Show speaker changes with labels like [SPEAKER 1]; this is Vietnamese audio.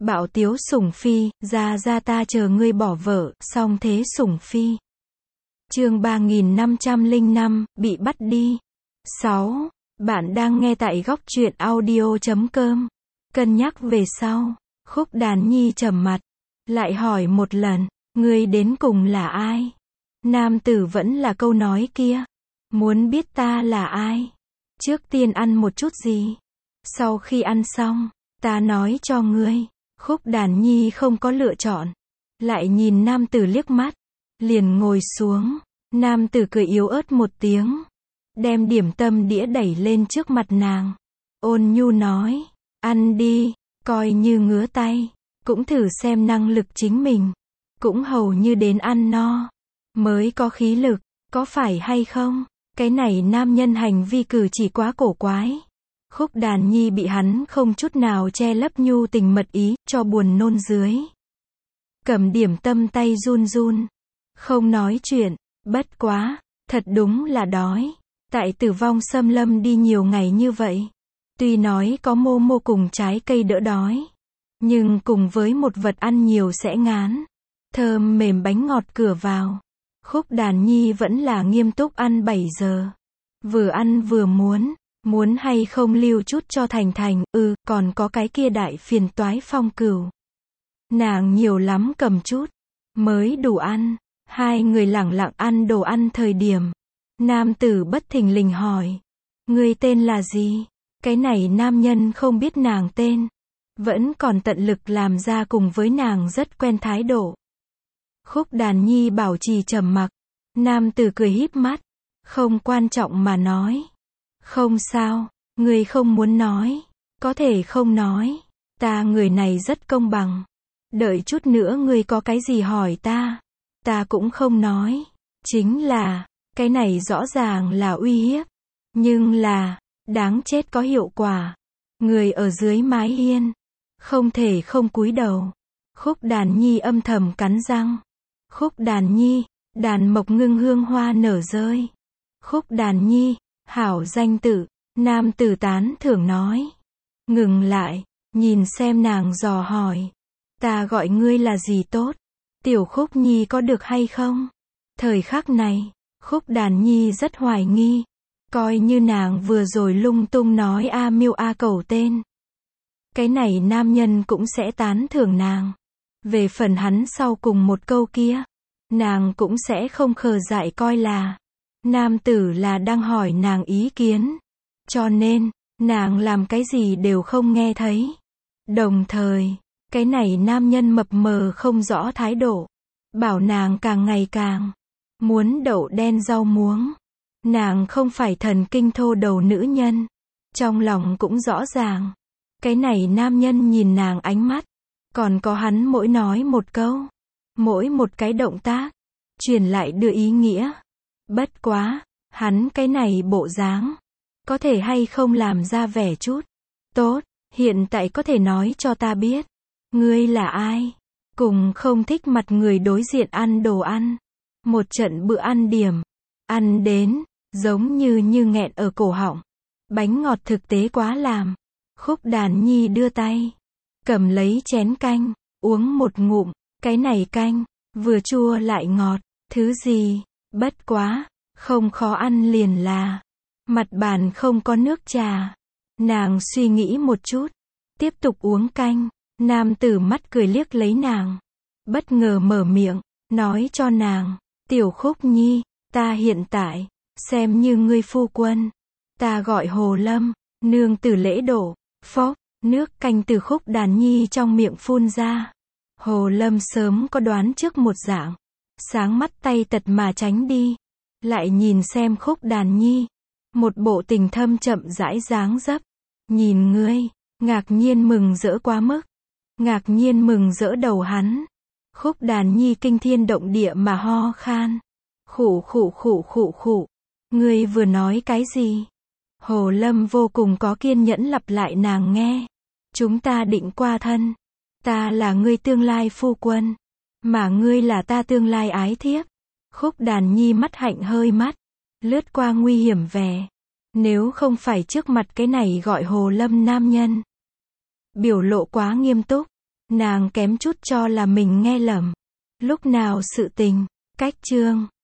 [SPEAKER 1] Bạo tiếu sủng phi, ra ta chờ ngươi bỏ vợ, xong thế sủng phi. Chương 3505, bị bắt đi. 6. Bạn đang nghe tại góc truyện audio.com. Cân nhắc về sau. Khúc Đàn Nhi trầm mặt. Lại hỏi một lần, ngươi đến cùng là ai? Nam tử vẫn là câu nói kia. Muốn biết ta là ai? Trước tiên ăn một chút gì? Sau khi ăn xong, ta nói cho ngươi. Khúc Đàn Nhi không có lựa chọn. Lại nhìn nam tử liếc mắt. Liền ngồi xuống. Nam tử cười yếu ớt một tiếng. Đem điểm tâm đĩa đẩy lên trước mặt nàng. Ôn nhu nói. Ăn đi, coi như ngứa tay. Cũng thử xem năng lực chính mình. Cũng hầu như đến ăn no. Mới có khí lực, có phải hay không? Cái này nam nhân hành vi cử chỉ quá cổ quái. Khúc Đàn Nhi bị hắn không chút nào che lấp nhu tình mật ý, cho buồn nôn dưới. Cầm điểm tâm tay run run. Không nói chuyện, bất quá, thật đúng là đói. Tại Tử Vong Xâm Lâm đi nhiều ngày như vậy. Tuy nói có mô mô cùng trái cây đỡ đói. Nhưng cùng với một vật ăn nhiều sẽ ngán. Thơm mềm bánh ngọt cửa vào. Khúc Đàn Nhi vẫn là nghiêm túc ăn 7 giờ. Vừa ăn vừa muốn hay không lưu chút cho Thành Thành, còn có cái kia đại phiền toái Phong Cửu. Nàng nhiều lắm cầm chút, mới đủ ăn. Hai người lẳng lặng ăn đồ ăn thời điểm. Nam tử bất thình lình hỏi. Ngươi tên là gì? Cái này nam nhân không biết nàng tên. Vẫn còn tận lực làm ra cùng với nàng rất quen thái độ. Khúc Đàn Nhi bảo trì trầm mặc. Nam tử cười híp mắt. Không quan trọng mà nói. Không sao, ngươi không muốn nói. Có thể không nói. Ta người này rất công bằng. Đợi chút nữa ngươi có cái gì hỏi ta. Ta cũng không nói. Chính là, cái này rõ ràng là uy hiếp. Nhưng là, đáng chết có hiệu quả. Người ở dưới mái hiên. Không thể không cúi đầu. Khúc Đàn Nhi âm thầm cắn răng. Khúc Đàn Nhi, đàn mộc ngưng hương hoa nở rơi. Khúc Đàn Nhi, hảo danh tự. Nam tử tán thưởng nói. Ngừng lại, nhìn xem nàng dò hỏi. Ta gọi ngươi là gì tốt? Tiểu Khúc Nhi có được hay không? Thời khắc này, Khúc Đàn Nhi rất hoài nghi. Coi như nàng vừa rồi lung tung nói A Miêu A Cẩu tên. Cái này nam nhân cũng sẽ tán thưởng nàng. Về phần hắn sau cùng một câu kia, nàng cũng sẽ không khờ dại coi là nam tử là đang hỏi nàng ý kiến. Cho nên, nàng làm cái gì đều không nghe thấy. Đồng thời, cái này nam nhân mập mờ không rõ thái độ. Bảo nàng càng ngày càng muốn đậu đen rau muống. Nàng không phải thần kinh thô đầu nữ nhân. Trong lòng cũng rõ ràng. Cái này nam nhân nhìn nàng ánh mắt. Còn có hắn mỗi nói một câu. Mỗi một cái động tác. Truyền lại đưa ý nghĩa. Bất quá, hắn cái này bộ dáng. Có thể hay không làm ra vẻ chút. Tốt, hiện tại có thể nói cho ta biết. Ngươi là ai? Cùng không thích mặt người đối diện ăn đồ ăn. Một trận bữa ăn điểm. Ăn đến, giống như nghẹn ở cổ họng. Bánh ngọt thực tế quá làm. Khúc Đàn Nhi đưa tay. Cầm lấy chén canh, uống một ngụm. Cái này canh, vừa chua lại ngọt. Thứ gì? Bất quá, không khó ăn liền là. Mặt bàn không có nước trà. Nàng suy nghĩ một chút. Tiếp tục uống canh. Nam tử mắt cười liếc lấy nàng. Bất ngờ mở miệng, nói cho nàng. Tiểu Khúc Nhi, ta hiện tại, xem như ngươi phu quân. Ta gọi Hồ Lâm, nương tử lễ độ. Phốc, nước canh từ Khúc Đàn Nhi trong miệng phun ra. Hồ Lâm sớm có đoán trước một dạng. Sáng mắt tay tật mà tránh đi. Lại nhìn xem Khúc Đàn Nhi. Một bộ tình thâm chậm rãi dáng dấp. Nhìn ngươi, ngạc nhiên mừng rỡ quá mức. Ngạc nhiên mừng rỡ đầu hắn. Khúc Đàn Nhi kinh thiên động địa mà ho khan. Khụ khụ khụ khụ khụ. Ngươi vừa nói cái gì? Hồ Lâm vô cùng có kiên nhẫn lặp lại nàng nghe. Chúng ta định qua thân. Ta là ngươi tương lai phu quân. Mà ngươi là ta tương lai ái thiếp. Khúc Đàn Nhi mắt hạnh hơi mắt. Lướt qua nguy hiểm vẻ. Nếu không phải trước mặt cái này gọi Hồ Lâm nam nhân. Biểu lộ quá nghiêm túc. Nàng kém chút cho là mình nghe lầm. Lúc nào sự tình, cách chương